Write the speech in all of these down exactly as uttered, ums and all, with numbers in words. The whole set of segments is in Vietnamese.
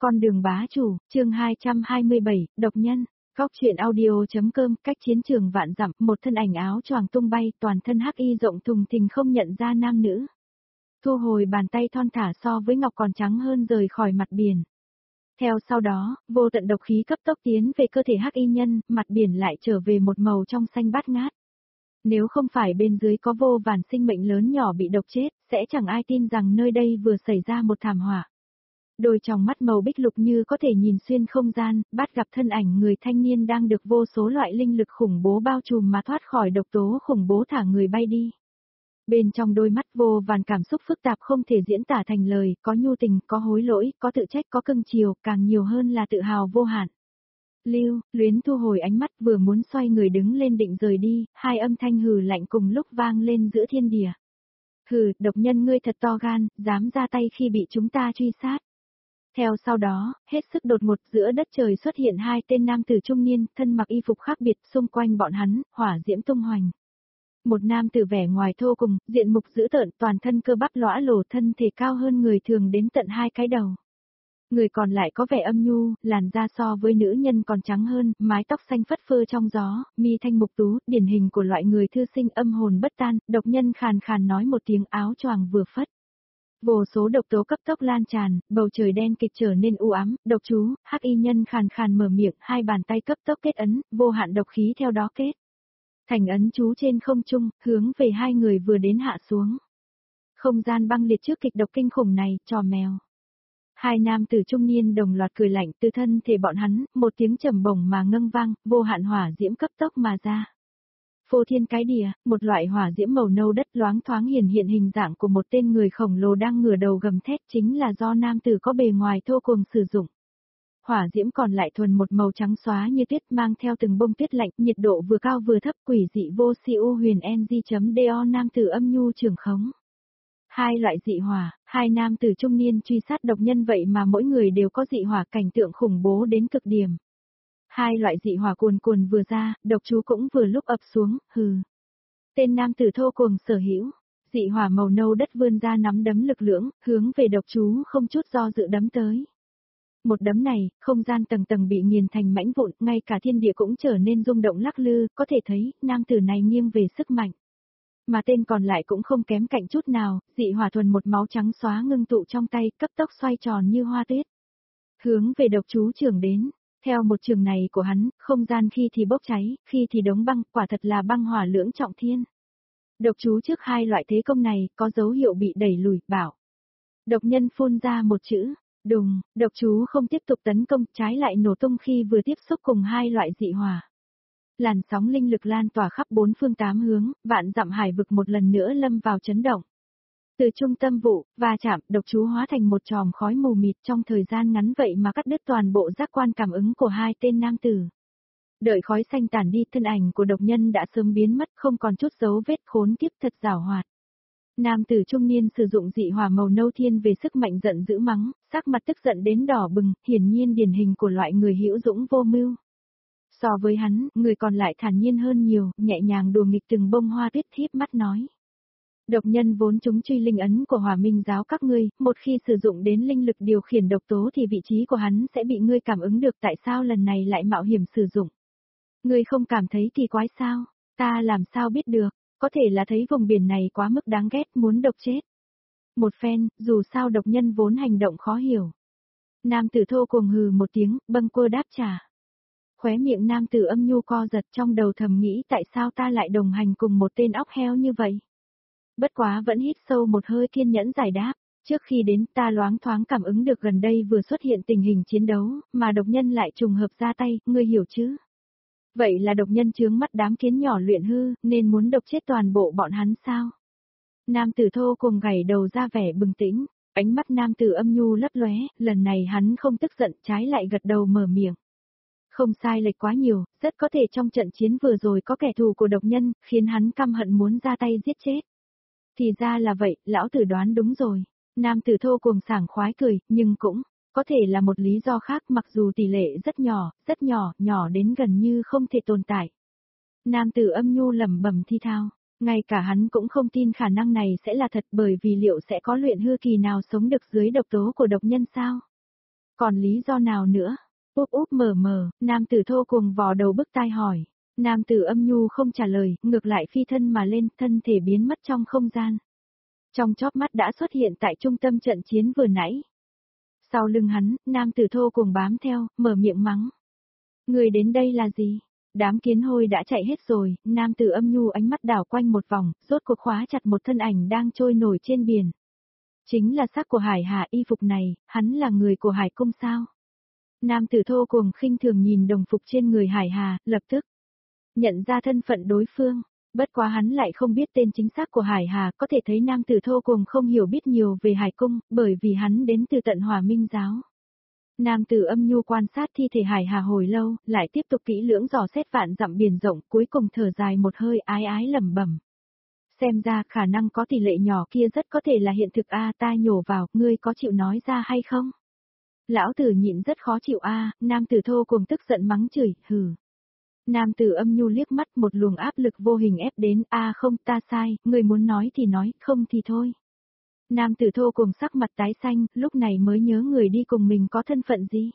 Con đường bá chủ, chương hai trăm hai mươi bảy, độc nhân. Góc truyện audio.com, cách chiến trường vạn dặm, một thân ảnh áo choàng tung bay, toàn thân hắc y rộng thùng thình không nhận ra nam nữ. Thu hồi bàn tay thon thả so với ngọc còn trắng hơn rời khỏi mặt biển. Theo sau đó, vô tận độc khí cấp tốc tiến về cơ thể hắc y nhân, mặt biển lại trở về một màu trong xanh bát ngát. Nếu không phải bên dưới có vô vàn sinh mệnh lớn nhỏ bị độc chết, sẽ chẳng ai tin rằng nơi đây vừa xảy ra một thảm họa. Đôi tròng mắt màu bích lục như có thể nhìn xuyên không gian, bắt gặp thân ảnh người thanh niên đang được vô số loại linh lực khủng bố bao trùm mà thoát khỏi độc tố khủng bố thả người bay đi. Bên trong đôi mắt vô vàn cảm xúc phức tạp không thể diễn tả thành lời, có nhu tình, có hối lỗi, có tự trách, có cưng chiều, càng nhiều hơn là tự hào vô hạn. Lưu, Luyến thu hồi ánh mắt vừa muốn xoay người đứng lên định rời đi, hai âm thanh hừ lạnh cùng lúc vang lên giữa thiên địa. Hừ, độc nhân ngươi thật to gan, dám ra tay khi bị chúng ta truy sát. Theo sau đó, hết sức đột ngột giữa đất trời xuất hiện hai tên nam tử trung niên, thân mặc y phục khác biệt, xung quanh bọn hắn, hỏa diễm tung hoành. Một nam tử vẻ ngoài thô cùng, diện mục dữ tợn, toàn thân cơ bắp lõa lồ, thân thể cao hơn người thường đến tận hai cái đầu. Người còn lại có vẻ âm nhu, làn da so với nữ nhân còn trắng hơn, mái tóc xanh phất phơ trong gió, mi thanh mục tú, điển hình của loại người thư sinh âm hồn bất tan, độc nhân khàn khàn nói một tiếng, áo choàng vừa phất. Vô số độc tố cấp tốc lan tràn, bầu trời đen kịch trở nên u ám, độc chú, hắc y nhân khàn khàn mở miệng, hai bàn tay cấp tốc kết ấn, vô hạn độc khí theo đó kết. Thành ấn chú trên không trung, hướng về hai người vừa đến hạ xuống. Không gian băng liệt trước kịch độc kinh khủng này, trò mèo. Hai nam tử trung niên đồng loạt cười lạnh từ thân thể bọn hắn, một tiếng trầm bổng mà ngâng vang, vô hạn hỏa diễm cấp tốc mà ra. Phô thiên cái địa, một loại hỏa diễm màu nâu đất loáng thoáng hiển hiện hình dạng của một tên người khổng lồ đang ngửa đầu gầm thét, chính là do nam tử có bề ngoài thô cuồng sử dụng. Hỏa diễm còn lại thuần một màu trắng xóa như tuyết, mang theo từng bông tuyết lạnh, nhiệt độ vừa cao vừa thấp, quỷ dị vô siêu huyền ng.do nam tử âm nhu trường khống. Hai loại dị hỏa, hai nam tử trung niên truy sát độc nhân vậy mà mỗi người đều có dị hỏa, cảnh tượng khủng bố đến cực điểm. Hai loại dị hỏa cuồn cuồn vừa ra, độc chú cũng vừa lúc ập xuống, hừ. Tên nam tử thô cuồng sở hữu, dị hỏa màu nâu đất vươn ra nắm đấm lực lưỡng, hướng về độc chú không chút do dự đấm tới. Một đấm này, không gian tầng tầng bị nghiền thành mảnh vụn, ngay cả thiên địa cũng trở nên rung động lắc lư, có thể thấy, nam tử này nghiêng về sức mạnh. Mà tên còn lại cũng không kém cạnh chút nào, dị hỏa thuần một máu trắng xóa ngưng tụ trong tay, cấp tốc xoay tròn như hoa tuyết. Hướng về độc chú trường đến. Theo một trường này của hắn, không gian khi thì bốc cháy, khi thì đóng băng, quả thật là băng hỏa lưỡng trọng thiên. Độc chú trước hai loại thế công này, có dấu hiệu bị đẩy lùi, bảo. Độc nhân phun ra một chữ, đùng, độc chú không tiếp tục tấn công, trái lại nổ tung khi vừa tiếp xúc cùng hai loại dị hỏa. Làn sóng linh lực lan tỏa khắp bốn phương tám hướng, vạn dặm hải vực một lần nữa lâm vào chấn động. Từ trung tâm vụ, va chạm, độc chú hóa thành một chòm khói mù mịt trong thời gian ngắn vậy mà cắt đứt toàn bộ giác quan cảm ứng của hai tên nam tử. Đợi khói xanh tản đi, thân ảnh của độc nhân đã sớm biến mất, không còn chút dấu vết, khốn kiếp thật giảo hoạt. Nam tử trung niên sử dụng dị hỏa màu nâu thiên về sức mạnh giận dữ mắng, sắc mặt tức giận đến đỏ bừng, hiển nhiên điển hình của loại người hữu dũng vô mưu. So với hắn, người còn lại thản nhiên hơn nhiều, nhẹ nhàng đùa nghịch từng bông hoa tuyết, thiếp mắt nói. Độc nhân vốn chúng truy linh ấn của Hỏa Minh giáo các ngươi, một khi sử dụng đến linh lực điều khiển độc tố thì vị trí của hắn sẽ bị ngươi cảm ứng được, tại sao lần này lại mạo hiểm sử dụng? Ngươi không cảm thấy kỳ quái sao? Ta làm sao biết được, có thể là thấy vùng biển này quá mức đáng ghét muốn độc chết. Một phen, dù sao độc nhân vốn hành động khó hiểu. Nam tử thô cuồng hừ một tiếng, bâng quơ đáp trả. Khóe miệng nam tử âm nhu co giật, trong đầu thầm nghĩ tại sao ta lại đồng hành cùng một tên óc heo như vậy. Bất quá vẫn hít sâu một hơi kiên nhẫn giải đáp, trước khi đến ta loáng thoáng cảm ứng được gần đây vừa xuất hiện tình hình chiến đấu, mà độc nhân lại trùng hợp ra tay, ngươi hiểu chứ? Vậy là độc nhân chướng mắt đám kiến nhỏ luyện hư, nên muốn độc chết toàn bộ bọn hắn sao? Nam tử thô cùng gảy đầu ra vẻ bừng tĩnh, ánh mắt nam tử âm nhu lấp lóe, lần này hắn không tức giận, trái lại gật đầu mở miệng. Không sai lệch quá nhiều, rất có thể trong trận chiến vừa rồi có kẻ thù của độc nhân, khiến hắn căm hận muốn ra tay giết chết. Thì ra là vậy, lão tử đoán đúng rồi. Nam tử thô cuồng sảng khoái cười, nhưng cũng, có thể là một lý do khác, mặc dù tỷ lệ rất nhỏ, rất nhỏ, nhỏ đến gần như không thể tồn tại. Nam tử âm nhu lẩm bẩm thi thao, ngay cả hắn cũng không tin khả năng này sẽ là thật, bởi vì liệu sẽ có luyện hư kỳ nào sống được dưới độc tố của độc nhân sao? Còn lý do nào nữa? Úp úp mờ mờ, nam tử thô cuồng vò đầu bức tai hỏi. Nam tử âm nhu không trả lời, ngược lại phi thân mà lên, thân thể biến mất trong không gian. Trong chóp mắt đã xuất hiện tại trung tâm trận chiến vừa nãy. Sau lưng hắn, nam tử thô cuồng bám theo, mở miệng mắng. Người đến đây là gì? Đám kiến hôi đã chạy hết rồi, nam tử âm nhu ánh mắt đảo quanh một vòng, rốt cuộc khóa chặt một thân ảnh đang trôi nổi trên biển. Chính là xác của Hải Hà, y phục này, hắn là người của Hải Cung sao? Nam tử thô cuồng khinh thường nhìn đồng phục trên người Hải Hà, lập tức nhận ra thân phận đối phương. Bất quá hắn lại không biết tên chính xác của Hải Hà, có thể thấy nam tử thô cuồng không hiểu biết nhiều về Hải Cung, bởi vì hắn đến từ tận Hòa Minh giáo. Nam tử âm nhu quan sát thi thể Hải Hà hồi lâu, lại tiếp tục kỹ lưỡng dò xét vạn dặm biển rộng, cuối cùng thở dài một hơi ái ái lẩm bẩm. Xem ra khả năng có tỷ lệ nhỏ kia rất có thể là hiện thực a, ta nhổ vào, ngươi có chịu nói ra hay không? Lão tử nhịn rất khó chịu a, nam tử thô cuồng tức giận mắng chửi, hừ. Nam tử âm nhu liếc mắt, một luồng áp lực vô hình ép đến, a không, ta sai, ngươi muốn nói thì nói, không thì thôi. Nam tử thô cuồng sắc mặt tái xanh, lúc này mới nhớ người đi cùng mình có thân phận gì.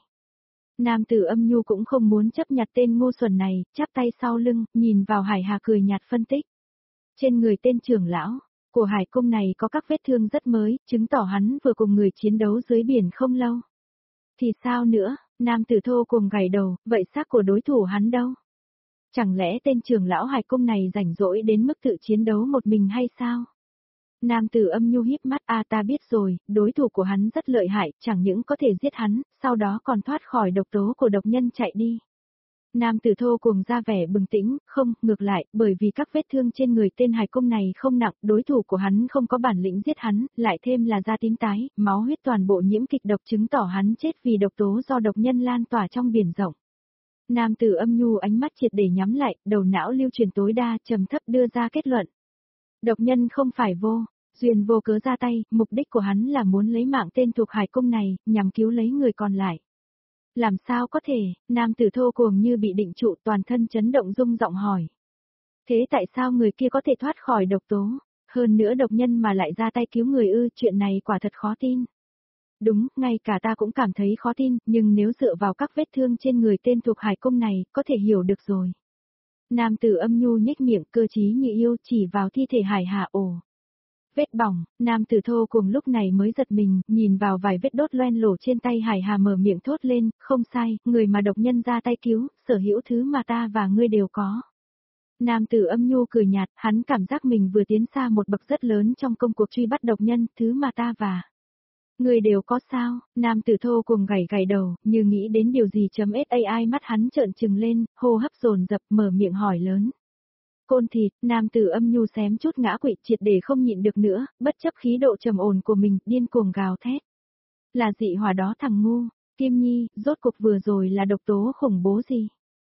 Nam tử âm nhu cũng không muốn chấp nhặt tên ngu xuẩn này, chắp tay sau lưng, nhìn vào Hải Hà cười nhạt phân tích. Trên người tên trưởng lão của Hải Cung này có các vết thương rất mới, chứng tỏ hắn vừa cùng người chiến đấu dưới biển không lâu. Thì sao nữa, nam tử thô cuồng gảy đầu, vậy xác của đối thủ hắn đâu? Chẳng lẽ tên trưởng lão Hải Cung này rảnh rỗi đến mức tự chiến đấu một mình hay sao? Nam tử âm nhu híp mắt, a ta biết rồi, đối thủ của hắn rất lợi hại, chẳng những có thể giết hắn, sau đó còn thoát khỏi độc tố của độc nhân chạy đi. Nam tử thô cuồng ra vẻ bừng tĩnh, không, ngược lại, bởi vì các vết thương trên người tên Hải Cung này không nặng, đối thủ của hắn không có bản lĩnh giết hắn, lại thêm là da tím tái, máu huyết toàn bộ nhiễm kịch độc chứng tỏ hắn chết vì độc tố do độc nhân lan tỏa trong biển rộng. Nam tử âm nhu ánh mắt triệt để nhắm lại, đầu não lưu truyền tối đa, trầm thấp đưa ra kết luận. Độc nhân không phải vô, duyên vô cớ ra tay, mục đích của hắn là muốn lấy mạng tên thuộc Hải Cung này, nhằm cứu lấy người còn lại. Làm sao có thể, nam tử thô cuồng như bị định trụ, toàn thân chấn động rung giọng hỏi. Thế tại sao người kia có thể thoát khỏi độc tố, hơn nữa độc nhân mà lại ra tay cứu người ư, chuyện này quả thật khó tin. Đúng, ngay cả ta cũng cảm thấy khó tin, nhưng nếu dựa vào các vết thương trên người tên thuộc Hải Cung này, có thể hiểu được rồi. Nam tử âm nhu nhếch miệng, cơ trí như yêu, chỉ vào thi thể Hải Hà. Ồ. Vết bỏng, nam tử thô cùng lúc này mới giật mình, nhìn vào vài vết đốt loen lổ trên tay Hải Hà mở miệng thốt lên, không sai, người mà độc nhân ra tay cứu, sở hữu thứ mà ta và ngươi đều có. Nam tử âm nhu cười nhạt, hắn cảm giác mình vừa tiến xa một bậc rất lớn trong công cuộc truy bắt độc nhân, thứ mà ta và người đều có sao? Nam tử thô cùng gảy gảy đầu, như nghĩ đến điều gì chấm ai mắt hắn trợn trừng lên, hô hấp dồn dập mở miệng hỏi lớn. Côn thịt, nam tử âm nhu xém chút ngã quỵ triệt để không nhịn được nữa, bất chấp khí độ trầm ổn của mình, điên cuồng gào thét. Là dị hỏa đó thằng ngu, Kim Nhi, rốt cuộc vừa rồi là độc tố khủng bố gì?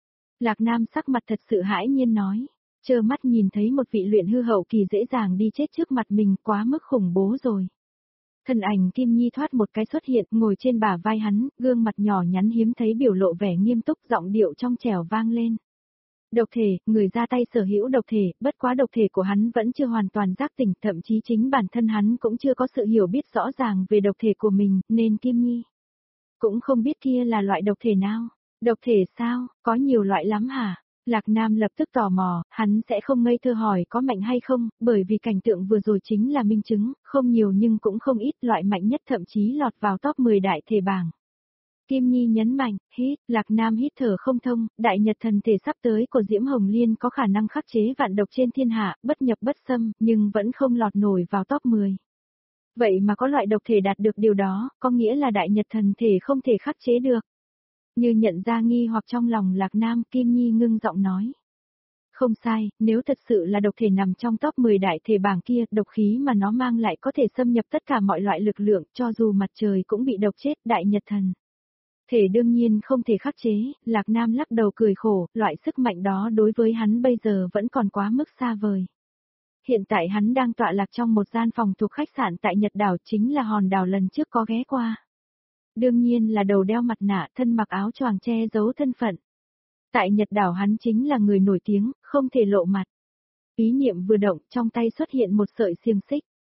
Lạc Nam sắc mặt thật sự hãi nhiên nói, trơ mắt nhìn thấy một vị luyện hư hậu kỳ dễ dàng đi chết trước mặt mình, quá mức khủng bố rồi. Thân ảnh Kim Nhi thoát một cái xuất hiện, ngồi trên bả vai hắn, gương mặt nhỏ nhắn hiếm thấy biểu lộ vẻ nghiêm túc, giọng điệu trong trẻo vang lên. Độc thể, người ra tay sở hữu độc thể, bất quá độc thể của hắn vẫn chưa hoàn toàn giác tỉnh, thậm chí chính bản thân hắn cũng chưa có sự hiểu biết rõ ràng về độc thể của mình, nên Kim Nhi cũng không biết kia là loại độc thể nào. Độc thể sao, có nhiều loại lắm hả? Lạc Nam lập tức tò mò, hắn sẽ không ngây thơ hỏi có mạnh hay không, bởi vì cảnh tượng vừa rồi chính là minh chứng, không nhiều nhưng cũng không ít, loại mạnh nhất thậm chí lọt vào top mười đại thể bảng. Kim Nhi nhấn mạnh, hít, Lạc Nam hít thở không thông, đại nhật thần thể sắp tới của Diễm Hồng Liên có khả năng khắc chế vạn độc trên thiên hạ, bất nhập bất xâm, nhưng vẫn không lọt nổi vào top mười. Vậy mà có loại độc thể đạt được điều đó, có nghĩa là đại nhật thần thể không thể khắc chế được. Như nhận ra nghi hoặc trong lòng Lạc Nam, Kim Nhi ngưng giọng nói. Không sai, nếu thật sự là độc thể nằm trong top mười đại thể bảng kia, độc khí mà nó mang lại có thể xâm nhập tất cả mọi loại lực lượng, cho dù mặt trời cũng bị độc chết, đại nhật thần thể đương nhiên không thể khắc chế. Lạc Nam lắc đầu cười khổ, loại sức mạnh đó đối với hắn bây giờ vẫn còn quá mức xa vời. Hiện tại hắn đang tọa lạc trong một gian phòng thuộc khách sạn tại Nhật Đảo, chính là hòn đảo lần trước có ghé qua. Đương nhiên là đầu đeo mặt nạ, thân mặc áo choàng che giấu thân phận. Tại Nhật Đảo hắn chính là người nổi tiếng, không thể lộ mặt. Ý niệm vừa động, trong tay xuất hiện một sợi xiềng xích.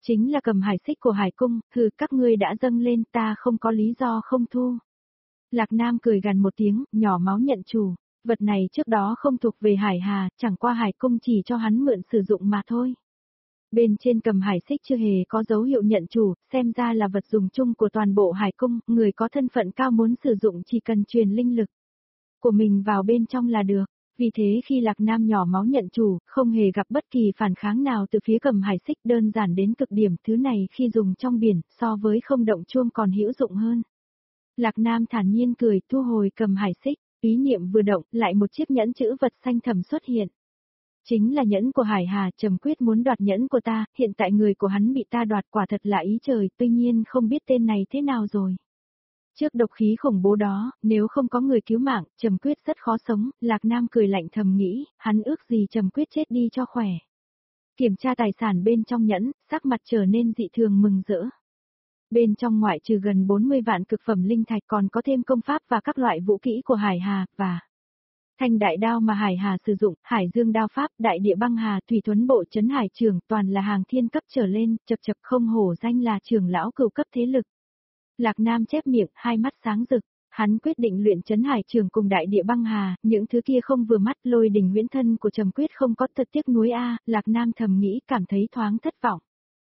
Chính là cầm hải xích của hải cung, thử các ngươi đã dâng lên ta không có lý do không thu. Lạc Nam cười gằn một tiếng, nhỏ máu nhận chủ, vật này trước đó không thuộc về hải hà, chẳng qua hải cung chỉ cho hắn mượn sử dụng mà thôi. Bên trên cầm hải xích chưa hề có dấu hiệu nhận chủ, xem ra là vật dùng chung của toàn bộ hải cung, người có thân phận cao muốn sử dụng chỉ cần truyền linh lực của mình vào bên trong là được. Vì thế khi Lạc Nam nhỏ máu nhận chủ, không hề gặp bất kỳ phản kháng nào từ phía cầm hải xích, đơn giản đến cực điểm, thứ này khi dùng trong biển, so với không động chuông còn hữu dụng hơn. Lạc Nam thản nhiên cười, thu hồi cầm hải xích, ý niệm vừa động, lại một chiếc nhẫn chữ vật xanh thẳm xuất hiện. Chính là nhẫn của Hải Hà, Trầm Quyết muốn đoạt nhẫn của ta, hiện tại người của hắn bị ta đoạt, quả thật là ý trời, tuy nhiên không biết tên này thế nào rồi. Trước độc khí khủng bố đó, nếu không có người cứu mạng, Trầm Quyết rất khó sống, Lạc Nam cười lạnh thầm nghĩ, hắn ước gì Trầm Quyết chết đi cho khỏe. Kiểm tra tài sản bên trong nhẫn, sắc mặt trở nên dị thường mừng rỡ. Bên trong ngoại trừ gần bốn mươi vạn cực phẩm linh thạch còn có thêm công pháp và các loại vũ kỹ của Hải Hà, và thanh đại đao mà Hải Hà sử dụng, Hải Dương đao pháp, đại địa băng hà, thủy thuấn bộ trấn hải trường, toàn là hàng thiên cấp trở lên, chập chập không hổ danh là trưởng lão cửu cấp thế lực. Lạc Nam chép miệng, hai mắt sáng rực, hắn quyết định luyện trấn hải trường cùng đại địa băng hà, những thứ kia không vừa mắt, lôi đình huyễn thân của Trầm Quyết không có thật tiếc nuối a, Lạc Nam thầm nghĩ cảm thấy thoáng thất vọng.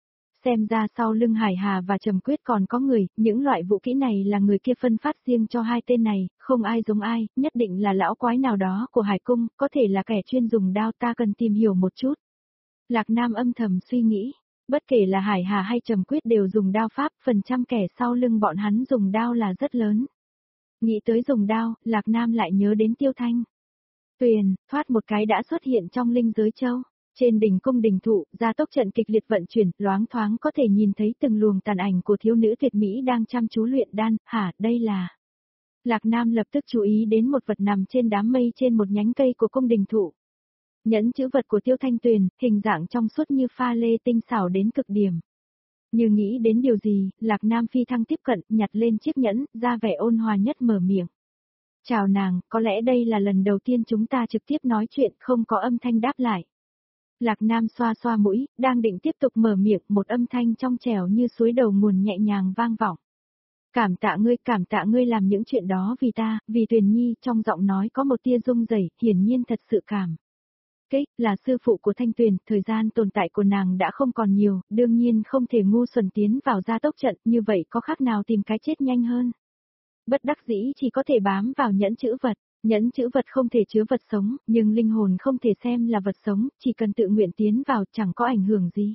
Xem ra sau lưng Hải Hà và Trầm Quyết còn có người, những loại vũ kỹ này là người kia phân phát riêng cho hai tên này, không ai giống ai, nhất định là lão quái nào đó của Hải Cung, có thể là kẻ chuyên dùng đao, ta cần tìm hiểu một chút. Lạc Nam âm thầm suy nghĩ, bất kể là Hải Hà hay Trầm Quyết đều dùng đao pháp, phần trăm kẻ sau lưng bọn hắn dùng đao là rất lớn. Nghĩ tới dùng đao, Lạc Nam lại nhớ đến Tiêu Thanh. Tuyền, thoát một cái đã xuất hiện trong linh giới châu. Trên đỉnh cung đình thụ, gia tốc trận kịch liệt vận chuyển, loáng thoáng có thể nhìn thấy từng luồng tàn ảnh của thiếu nữ tuyệt mỹ đang chăm chú luyện đan, hả, đây là... Lạc Nam lập tức chú ý đến một vật nằm trên đám mây trên một nhánh cây của cung đình thụ. Nhẫn chữ vật của Tiêu Thanh Tuyền, hình dạng trong suốt như pha lê tinh xảo đến cực điểm. Như nghĩ đến điều gì, Lạc Nam phi thăng tiếp cận, nhặt lên chiếc nhẫn, ra vẻ ôn hòa nhất mở miệng. Chào nàng, có lẽ đây là lần đầu tiên chúng ta trực tiếp nói chuyện, không có âm thanh đáp lại. Lạc Nam xoa xoa mũi, đang định tiếp tục mở miệng, một âm thanh trong trẻo như suối đầu nguồn nhẹ nhàng vang vọng. Cảm tạ ngươi, cảm tạ ngươi làm những chuyện đó vì ta, vì Tuyền Nhi, trong giọng nói có một tia rung rẩy, hiển nhiên thật sự cảm. Kích, là sư phụ của Thanh Tuyền, thời gian tồn tại của nàng đã không còn nhiều, đương nhiên không thể ngu xuẩn tiến vào gia tốc trận, như vậy có khác nào tìm cái chết nhanh hơn. Bất đắc dĩ chỉ có thể bám vào nhẫn chữ vật. Nhẫn chữ vật không thể chứa vật sống, nhưng linh hồn không thể xem là vật sống, chỉ cần tự nguyện tiến vào chẳng có ảnh hưởng gì.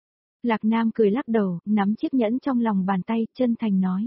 Lạc Nam cười lắc đầu, nắm chiếc nhẫn trong lòng bàn tay, chân thành nói.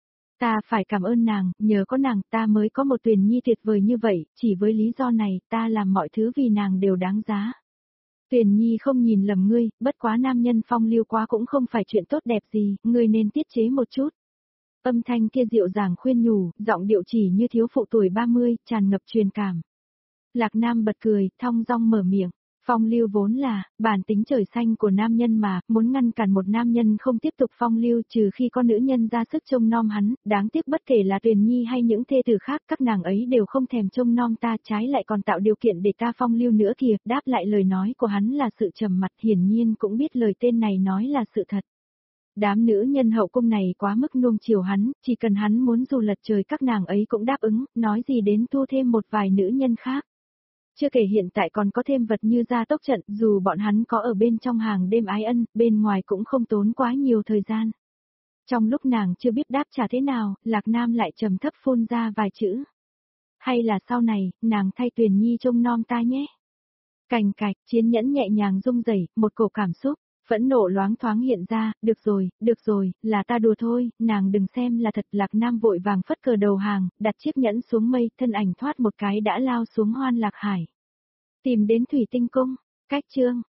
Ta phải cảm ơn nàng, nhờ có nàng ta mới có một Tuyền Nhi tuyệt vời như vậy, chỉ với lý do này ta làm mọi thứ vì nàng đều đáng giá. Tuyền Nhi không nhìn lầm ngươi, bất quá nam nhân phong lưu quá cũng không phải chuyện tốt đẹp gì, ngươi nên tiết chế một chút. Âm thanh kia dịu dàng khuyên nhủ, giọng điệu chỉ như thiếu phụ tuổi ba mươi, tràn ngập truyền cảm. Lạc Nam bật cười, thong dong mở miệng. Phong lưu vốn là, bản tính trời xanh của nam nhân mà, muốn ngăn cản một nam nhân không tiếp tục phong lưu trừ khi có nữ nhân ra sức trông nom hắn, đáng tiếc bất kể là Tuyền Nhi hay những thê tử khác, các nàng ấy đều không thèm trông nom ta, trái lại còn tạo điều kiện để ta phong lưu nữa kìa, đáp lại lời nói của hắn là sự trầm mặt, hiển nhiên cũng biết lời tên này nói là sự thật. Đám nữ nhân hậu cung này quá mức nuông chiều hắn, chỉ cần hắn muốn dù lật trời các nàng ấy cũng đáp ứng, nói gì đến thu thêm một vài nữ nhân khác. Chưa kể hiện tại còn có thêm vật như gia tốc trận, dù bọn hắn có ở bên trong hàng đêm ái ân, bên ngoài cũng không tốn quá nhiều thời gian. Trong lúc nàng chưa biết đáp trả thế nào, Lạc Nam lại trầm thấp phun ra vài chữ. Hay là sau này, nàng thay Tuyền Nhi trông nom ta nhé. Cành cạch, chiến nhẫn nhẹ nhàng rung rẩy, một cổ cảm xúc. Phẫn nộ loáng thoáng hiện ra, được rồi, được rồi, là ta đùa thôi, nàng đừng xem là thật. Lạc Nam vội vàng phất cờ đầu hàng, đặt chiếc nhẫn xuống mây, thân ảnh thoát một cái đã lao xuống Hoan Lạc Hải. Tìm đến Thủy Tinh Cung, cách chương.